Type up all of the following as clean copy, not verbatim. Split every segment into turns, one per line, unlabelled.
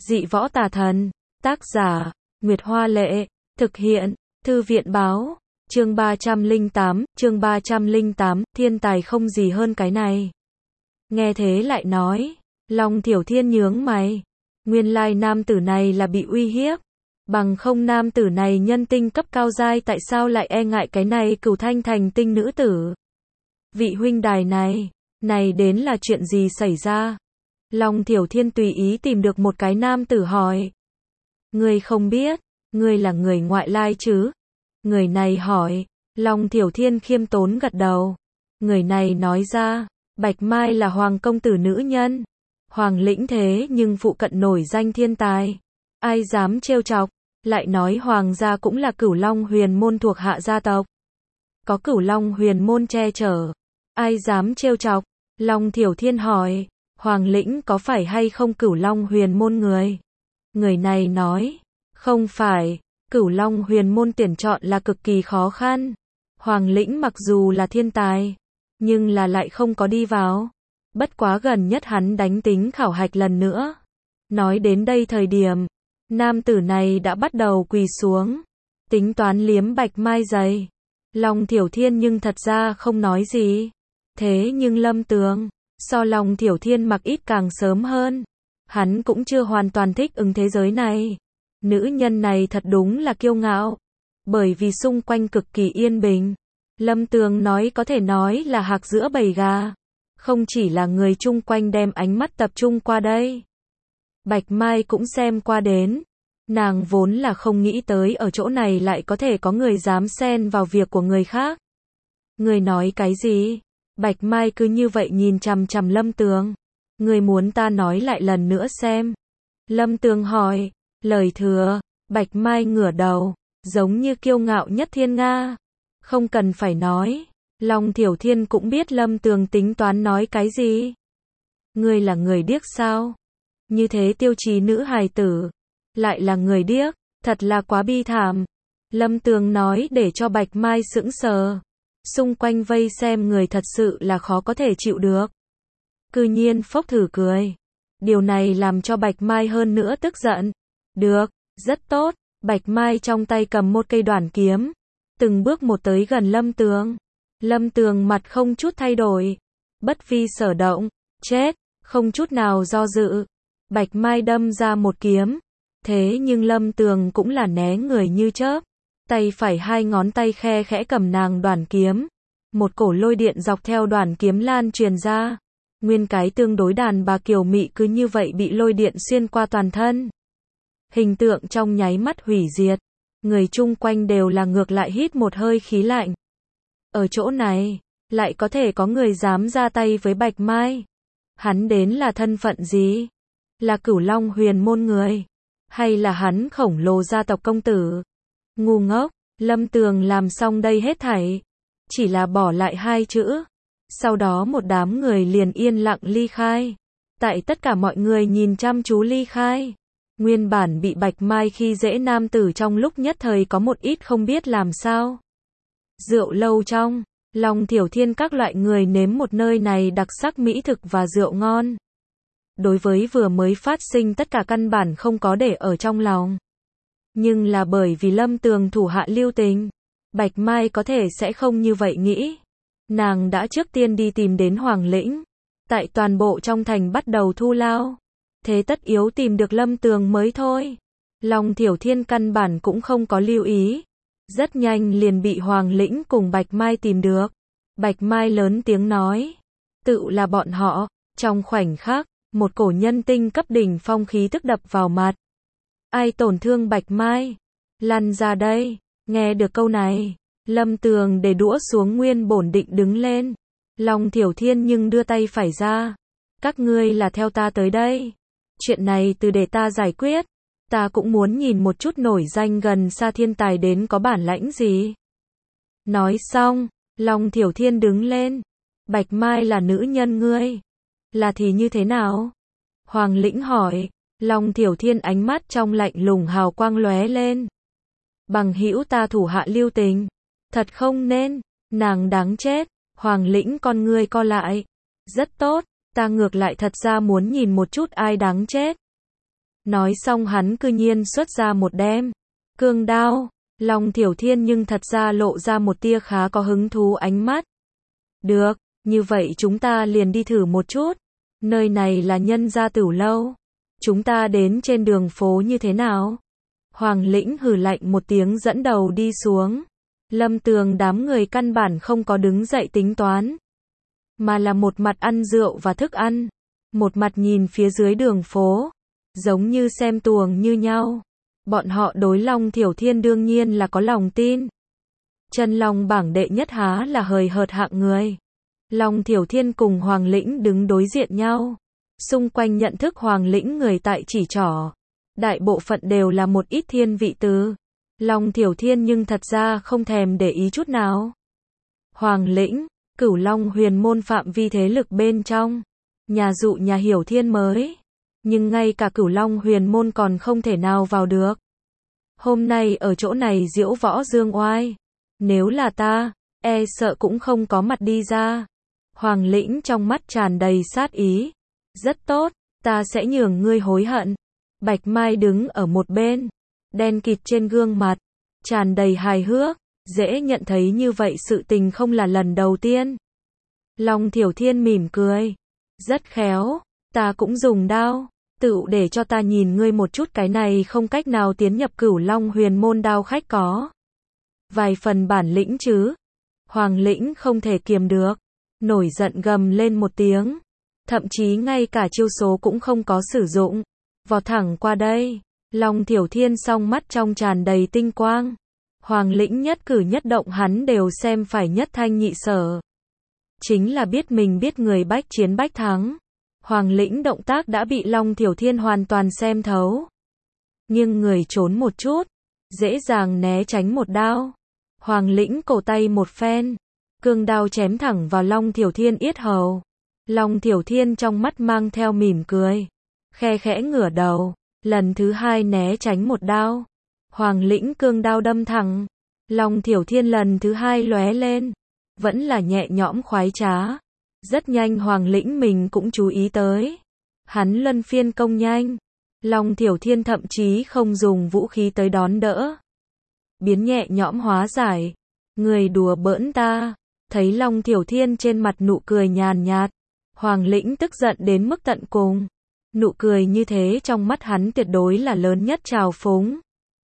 Dị võ tà thần. Tác giả, Nguyệt Hoa Lệ. Thực hiện, Thư viện Báo. Chương 308, thiên tài không gì hơn cái này. Nghe thế lại nói, Long Thiểu Thiên nhướng mày. Nguyên lai nam tử này là bị uy hiếp. Bằng không nam tử này nhân tinh cấp cao giai tại sao lại e ngại cái này Cửu Thanh thành tinh nữ tử. Vị huynh đài này đến là chuyện gì xảy ra? Long Thiểu Thiên tùy ý tìm được một cái nam tử hỏi. Ngươi không biết, ngươi là người ngoại lai chứ? Người này hỏi. Long Thiểu Thiên khiêm tốn gật đầu. Người này nói ra, Bạch Mai là hoàng công tử nữ nhân. Hoàng lĩnh thế nhưng phụ cận nổi danh thiên tài. Ai dám trêu chọc, lại nói hoàng gia cũng là Cửu Long huyền môn thuộc hạ gia tộc. Có Cửu Long huyền môn che chở. Ai dám trêu chọc? Long Thiểu Thiên hỏi, hoàng lĩnh có phải hay không Cửu Long huyền môn người? Người này nói, không phải, Cửu Long huyền môn tuyển chọn là cực kỳ khó khăn. Hoàng lĩnh mặc dù là thiên tài, nhưng là lại không có đi vào. Bất quá gần nhất hắn đánh tính khảo hạch lần nữa. Nói đến đây thời điểm, nam tử này đã bắt đầu quỳ xuống, tính toán liếm Bạch Mai giày. Long Thiểu Thiên nhưng thật ra không nói gì. Thế nhưng Lâm Tường, so Long Thiểu Thiên mặc ít càng sớm hơn. Hắn cũng chưa hoàn toàn thích ứng thế giới này. Nữ nhân này thật đúng là kiêu ngạo. Bởi vì xung quanh cực kỳ yên bình. Lâm Tường nói có thể nói là hạc giữa bầy gà. Không chỉ là người chung quanh đem ánh mắt tập trung qua đây. Bạch Mai cũng xem qua đến. Nàng vốn là không nghĩ tới ở chỗ này lại có thể có người dám xen vào việc của người khác. Người nói cái gì? Bạch Mai cứ như vậy nhìn chằm chằm Lâm Tường. Người muốn ta nói lại lần nữa xem. Lâm Tường hỏi. Lời thừa. Bạch Mai ngửa đầu, giống như kiêu ngạo nhất thiên nga. Không cần phải nói. Long Thiểu Thiên cũng biết Lâm Tường tính toán nói cái gì. Ngươi là người điếc sao? Như thế tiêu chí nữ hài tử, lại là người điếc, thật là quá bi thảm. Lâm Tường nói để cho Bạch Mai sững sờ. Xung quanh vây xem người thật sự là khó có thể chịu được. Cư nhiên phốc thử cười. Điều này làm cho Bạch Mai hơn nữa tức giận. Được, rất tốt. Bạch Mai trong tay cầm một cây đoản kiếm, từng bước một tới gần Lâm Tường. Lâm Tường mặt không chút thay đổi, bất vi sở động, chết, không chút nào do dự. Bạch Mai đâm ra một kiếm, thế nhưng Lâm Tường cũng là né người như chớp, tay phải hai ngón tay khe khẽ cầm nàng đoản kiếm, một cổ lôi điện dọc theo đoản kiếm lan truyền ra, nguyên cái tương đối đàn bà kiều mị cứ như vậy bị lôi điện xuyên qua toàn thân. Hình tượng trong nháy mắt hủy diệt, người chung quanh đều là ngược lại hít một hơi khí lạnh. Ở chỗ này, lại có thể có người dám ra tay với Bạch Mai. Hắn đến là thân phận gì? Là Cửu Long huyền môn người? Hay là hắn khổng lồ gia tộc công tử? Ngu ngốc, Lâm Tường làm xong đây hết thảy. Chỉ là bỏ lại hai chữ. Sau đó một đám người liền yên lặng ly khai. Tại tất cả mọi người nhìn chăm chú ly khai. Nguyên bản bị Bạch Mai khi dễ nam tử trong lúc nhất thời có một ít không biết làm sao. Rượu lâu trong, Long Thiểu Thiên các loại người nếm một nơi này đặc sắc mỹ thực và rượu ngon. Đối với vừa mới phát sinh tất cả căn bản không có để ở trong lòng. Nhưng là bởi vì Lâm Tường thủ hạ lưu tình, Bạch Mai có thể sẽ không như vậy nghĩ. Nàng đã trước tiên đi tìm đến Hoàng lĩnh, tại toàn bộ trong thành bắt đầu thu lao. Thế tất yếu tìm được Lâm Tường mới thôi. Long Thiểu Thiên căn bản cũng không có lưu ý. Rất nhanh liền bị Hoàng lĩnh cùng Bạch Mai tìm được. Bạch Mai lớn tiếng nói. Tự là bọn họ. Trong khoảnh khắc, một cổ nhân tinh cấp đỉnh phong khí tức đập vào mặt. Ai tổn thương Bạch Mai? Lăn ra đây. Nghe được câu này, Lâm Tường để đũa xuống nguyên bổn định đứng lên. Long Thiểu Thiên nhưng đưa tay phải ra. Các ngươi là theo ta tới đây. Chuyện này từ để ta giải quyết. Ta cũng muốn nhìn một chút nổi danh gần xa thiên tài đến có bản lãnh gì. Nói xong, Long Thiểu Thiên đứng lên. Bạch Mai là nữ nhân ngươi. Là thì như thế nào? Hoàng lĩnh hỏi. Long Thiểu Thiên ánh mắt trong lạnh lùng hào quang lóe lên. Bằng hữu ta thủ hạ lưu tình. Thật không nên, nàng đáng chết. Hoàng lĩnh con ngươi co lại. Rất tốt, ta ngược lại thật ra muốn nhìn một chút ai đáng chết. Nói xong hắn cư nhiên xuất ra một đem cương đao. Long Thiểu Thiên nhưng thật ra lộ ra một tia khá có hứng thú ánh mắt. Được, như vậy chúng ta liền đi thử một chút. Nơi này là Nhân Gia Tửu Lâu. Chúng ta đến trên đường phố như thế nào? Hoàng Lĩnh hừ lạnh một tiếng dẫn đầu đi xuống. Lâm Tường đám người căn bản không có đứng dậy tính toán, mà là một mặt ăn rượu và thức ăn, một mặt nhìn phía dưới đường phố, giống như xem tuồng như nhau. Bọn họ đối Long Thiểu Thiên đương nhiên là có lòng tin. Chân Long bảng đệ nhất há là hời hợt hạng người. Long Thiểu Thiên cùng Hoàng Lĩnh đứng đối diện nhau. Xung quanh nhận thức Hoàng Lĩnh người tại chỉ trỏ. Đại bộ phận đều là một ít thiên vị từ. Long Thiểu Thiên nhưng thật ra không thèm để ý chút nào. Hoàng Lĩnh, Cửu Long huyền môn phạm vi thế lực bên trong. Nhà dụ nhà Hiểu Thiên mới. Nhưng ngay cả Cửu Long huyền môn còn không thể nào vào được. Hôm nay ở chỗ này diễu võ dương oai. Nếu là ta, e sợ cũng không có mặt đi ra. Hoàng Lĩnh trong mắt tràn đầy sát ý. Rất tốt, ta sẽ nhường ngươi hối hận. Bạch Mai đứng ở một bên, đen kịt trên gương mặt, tràn đầy hài hước, dễ nhận thấy như vậy sự tình không là lần đầu tiên. Long Thiểu Thiên mỉm cười, rất khéo, ta cũng dùng đao, tựu để cho ta nhìn ngươi một chút cái này không cách nào tiến nhập Cửu Long huyền môn đao khách có. Vài phần bản lĩnh chứ. Hoàng Lĩnh không thể kiềm được, nổi giận gầm lên một tiếng, thậm chí ngay cả chiêu số cũng không có sử dụng, vọt thẳng qua đây. Long Thiểu Thiên song mắt trong tràn đầy tinh quang. Hoàng Lĩnh nhất cử nhất động hắn đều xem phải nhất thanh nhị sở. Chính là biết mình biết người bách chiến bách thắng. Hoàng Lĩnh động tác đã bị Long Thiểu Thiên hoàn toàn xem thấu. Nhưng người trốn một chút, dễ dàng né tránh một đao. Hoàng Lĩnh cổ tay một phen, cương đao chém thẳng vào Long Thiểu Thiên yết hầu. Long Thiểu Thiên trong mắt mang theo mỉm cười, khe khẽ ngửa đầu, lần thứ hai né tránh một đao. Hoàng Lĩnh cương đao đâm thẳng, Long Thiểu Thiên lần thứ hai lóe lên, vẫn là nhẹ nhõm khoái trá. Rất nhanh Hoàng Lĩnh mình cũng chú ý tới, hắn luân phiên công nhanh, Long Thiểu Thiên thậm chí không dùng vũ khí tới đón đỡ, biến nhẹ nhõm hóa giải. Người đùa bỡn ta. Thấy Long Thiểu Thiên trên mặt nụ cười nhàn nhạt, Hoàng Lĩnh tức giận đến mức tận cùng. Nụ cười như thế trong mắt hắn tuyệt đối là lớn nhất trào phúng.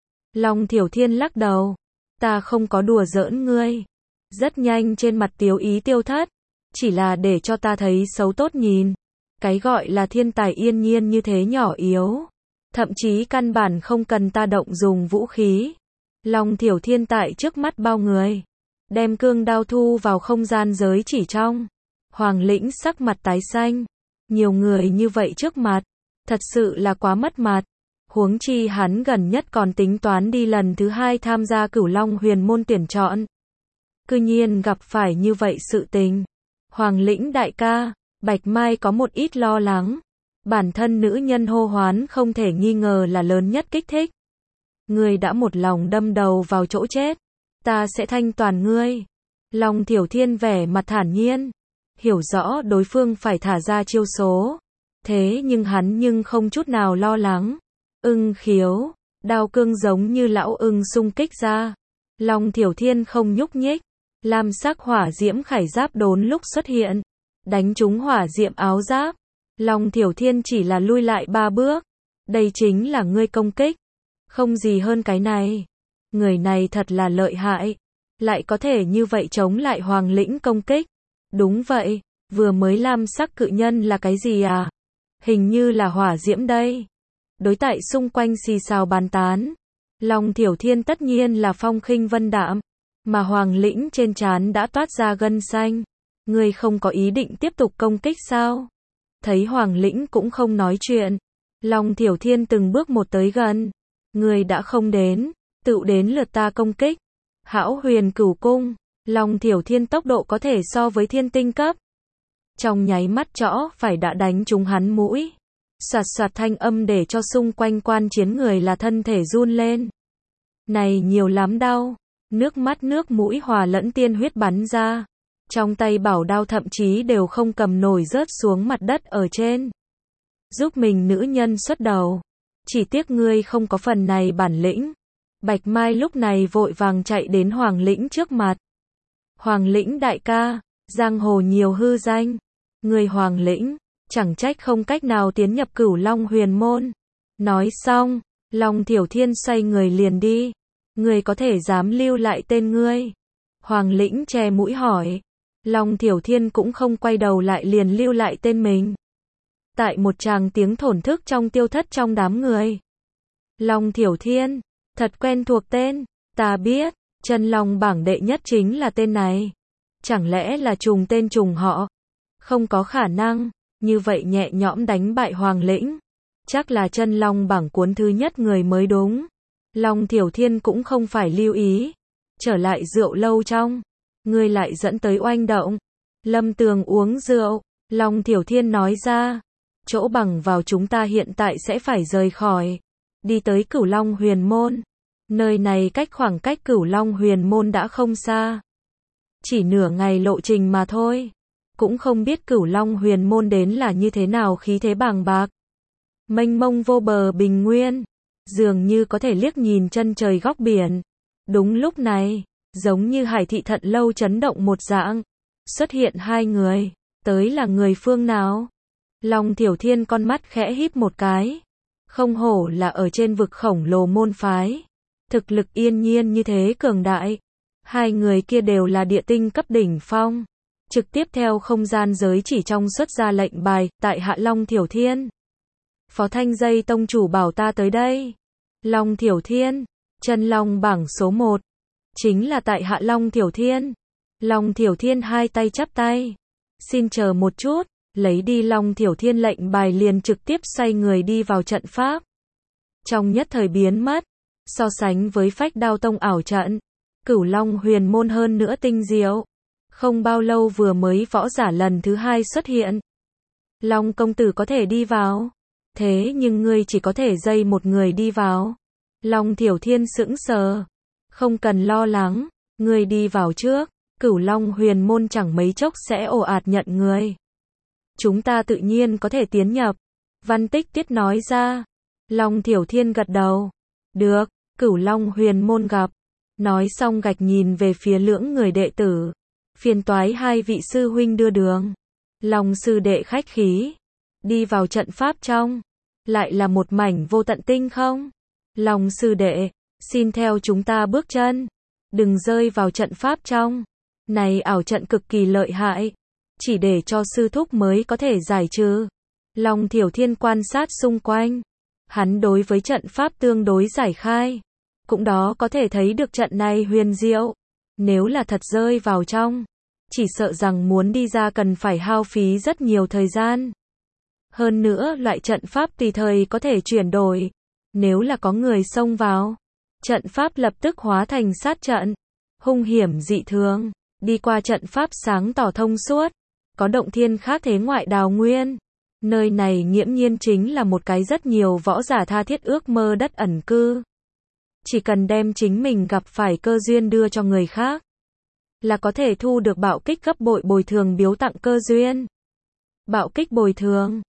Long Thiểu Thiên lắc đầu, ta không có đùa giỡn ngươi. Rất nhanh trên mặt tiếu ý tiêu thất, chỉ là để cho ta thấy xấu tốt nhìn. Cái gọi là thiên tài yên nhiên như thế nhỏ yếu, thậm chí căn bản không cần ta động dùng vũ khí. Long Thiểu Thiên tại trước mắt bao người, đem cương đao thu vào không gian giới chỉ trong. Hoàng Lĩnh sắc mặt tái xanh, nhiều người như vậy trước mặt, thật sự là quá mất mặt. Huống chi hắn gần nhất còn tính toán đi lần thứ hai tham gia Cửu Long huyền môn tuyển chọn. Cư nhiên gặp phải như vậy sự tình. Hoàng Lĩnh đại ca, Bạch Mai có một ít lo lắng. Bản thân nữ nhân hô hoán không thể nghi ngờ là lớn nhất kích thích. Ngươi đã một lòng đâm đầu vào chỗ chết, ta sẽ thanh toàn ngươi. Long Thiểu Thiên vẻ mặt thản nhiên, hiểu rõ đối phương phải thả ra chiêu số. Thế nhưng hắn nhưng không chút nào lo lắng. Ưng khiếu, đao cương giống như lão ưng xung kích ra. Long Thiểu Thiên không nhúc nhích. Lam sắc hỏa diễm khải giáp đốn lúc xuất hiện, đánh trúng hỏa diễm áo giáp. Long Thiểu Thiên chỉ là lui lại 3 bước. Đây chính là ngươi công kích. Không gì hơn cái này. Người này thật là lợi hại. Lại có thể như vậy chống lại Hoàng Lĩnh công kích. Đúng vậy, vừa mới lam sắc cự nhân là cái gì à? Hình như là hỏa diễm đây. Đối tại xung quanh xì xào bàn tán. Long Thiểu Thiên tất nhiên là phong khinh vân đạm, mà Hoàng Lĩnh trên trán đã toát ra gân xanh. Ngươi không có ý định tiếp tục công kích sao? Thấy Hoàng Lĩnh cũng không nói chuyện, Long Thiểu Thiên từng bước một tới gần. Ngươi đã không đến, tự đến lượt ta công kích. Hão Huyền Cửu Cung, Long Thiểu Thiên tốc độ có thể so với thiên tinh cấp. Trong nháy mắt trõ phải đã đánh trúng hắn mũi. Soạt soạt thanh âm để cho xung quanh quan chiến người là thân thể run lên. Này nhiều lắm đau. Nước mắt nước mũi hòa lẫn tiên huyết bắn ra. Trong tay bảo đao thậm chí đều không cầm nổi rớt xuống mặt đất ở trên. Giúp mình nữ nhân xuất đầu. Chỉ tiếc ngươi không có phần này bản lĩnh. Bạch Mai lúc này vội vàng chạy đến Hoàng Lĩnh trước mặt. Hoàng Lĩnh đại ca, giang hồ nhiều hư danh. Người Hoàng Lĩnh, chẳng trách không cách nào tiến nhập Cửu Long Huyền Môn. Nói xong, Long Thiểu Thiên xoay người liền đi. Ngươi có thể dám lưu lại tên ngươi? Hoàng Lĩnh che mũi hỏi. Long Thiểu Thiên cũng không quay đầu lại liền lưu lại tên mình. Tại một tràng tiếng thổn thức trong tiêu thất trong đám người. Long Thiểu Thiên, thật quen thuộc tên, ta biết, chân long bảng đệ nhất chính là tên này. Chẳng lẽ là trùng tên trùng họ? Không có khả năng, như vậy nhẹ nhõm đánh bại Hoàng Lĩnh. Chắc là chân long bảng cuốn thứ nhất người mới đúng. Long Thiểu Thiên cũng không phải lưu ý. Trở lại rượu lâu trong. Ngươi lại dẫn tới oanh động. Lâm Tường uống rượu. Long Thiểu Thiên nói ra. Chỗ bằng vào chúng ta hiện tại sẽ phải rời khỏi. Đi tới Cửu Long Huyền Môn. Nơi này khoảng cách Cửu Long Huyền Môn đã không xa. Chỉ nửa ngày lộ trình mà thôi. Cũng không biết Cửu Long Huyền Môn đến là như thế nào, khí thế bàng bạc. Mênh mông vô bờ bình nguyên. Dường như có thể liếc nhìn chân trời góc biển. Đúng lúc này, giống như Hải Thị Thận Lâu chấn động một dạng. Xuất hiện hai người. Tới là người phương nào? Long Thiểu Thiên con mắt khẽ híp một cái. Không hổ là ở trên vực khổng lồ môn phái. Thực lực yên nhiên như thế cường đại. Hai người kia đều là địa tinh cấp đỉnh phong. Trực tiếp theo không gian giới chỉ trong xuất ra lệnh bài, tại hạ Long Thiểu Thiên. Phó Thanh Dây tông chủ bảo ta tới đây. Long Thiểu Thiên, chân long bảng số 1. Chính là tại hạ Long Thiểu Thiên. Long Thiểu Thiên hai tay chắp tay. Xin chờ một chút, lấy đi Long Thiểu Thiên lệnh bài liền trực tiếp xoay người đi vào trận pháp. Trong nhất thời biến mất. So sánh với Phách Đao Tông ảo trận, Cửu Long Huyền Môn hơn nữa tinh diệu. Không bao lâu vừa mới võ giả lần thứ hai xuất hiện. Long công tử có thể đi vào. Thế nhưng ngươi chỉ có thể dây một người đi vào. Long Thiểu Thiên sững sờ. Không cần lo lắng, ngươi đi vào trước. Cửu Long Huyền Môn chẳng mấy chốc sẽ ồ ạt nhận người. Chúng ta tự nhiên có thể tiến nhập. Văn Tích Tiết nói ra. Long Thiểu Thiên gật đầu. Được, Cửu Long Huyền Môn gặp. Nói xong gạch nhìn về phía lưỡng người đệ tử. Phiền toái hai vị sư huynh đưa đường. Long sư đệ khách khí. Đi vào trận pháp trong. Lại là một mảnh vô tận tinh không? Long sư đệ, xin theo chúng ta bước chân. Đừng rơi vào trận pháp trong. Này ảo trận cực kỳ lợi hại. Chỉ để cho sư thúc mới có thể giải trừ. Long Thiểu Thiên quan sát xung quanh. Hắn đối với trận pháp tương đối giải khai. Cũng đó có thể thấy được trận này huyền diệu. Nếu là thật rơi vào trong, chỉ sợ rằng muốn đi ra cần phải hao phí rất nhiều thời gian. Hơn nữa loại trận pháp tùy thời có thể chuyển đổi. Nếu là có người xông vào, trận pháp lập tức hóa thành sát trận. Hung hiểm dị thường. Đi qua trận pháp sáng tỏ thông suốt. Có động thiên khác thế ngoại đào nguyên. Nơi này nghiễm nhiên chính là một cái rất nhiều võ giả tha thiết ước mơ đất ẩn cư. Chỉ cần đem chính mình gặp phải cơ duyên đưa cho người khác, là có thể thu được bạo kích gấp bội bồi thường biếu tặng cơ duyên. Bạo kích bồi thường,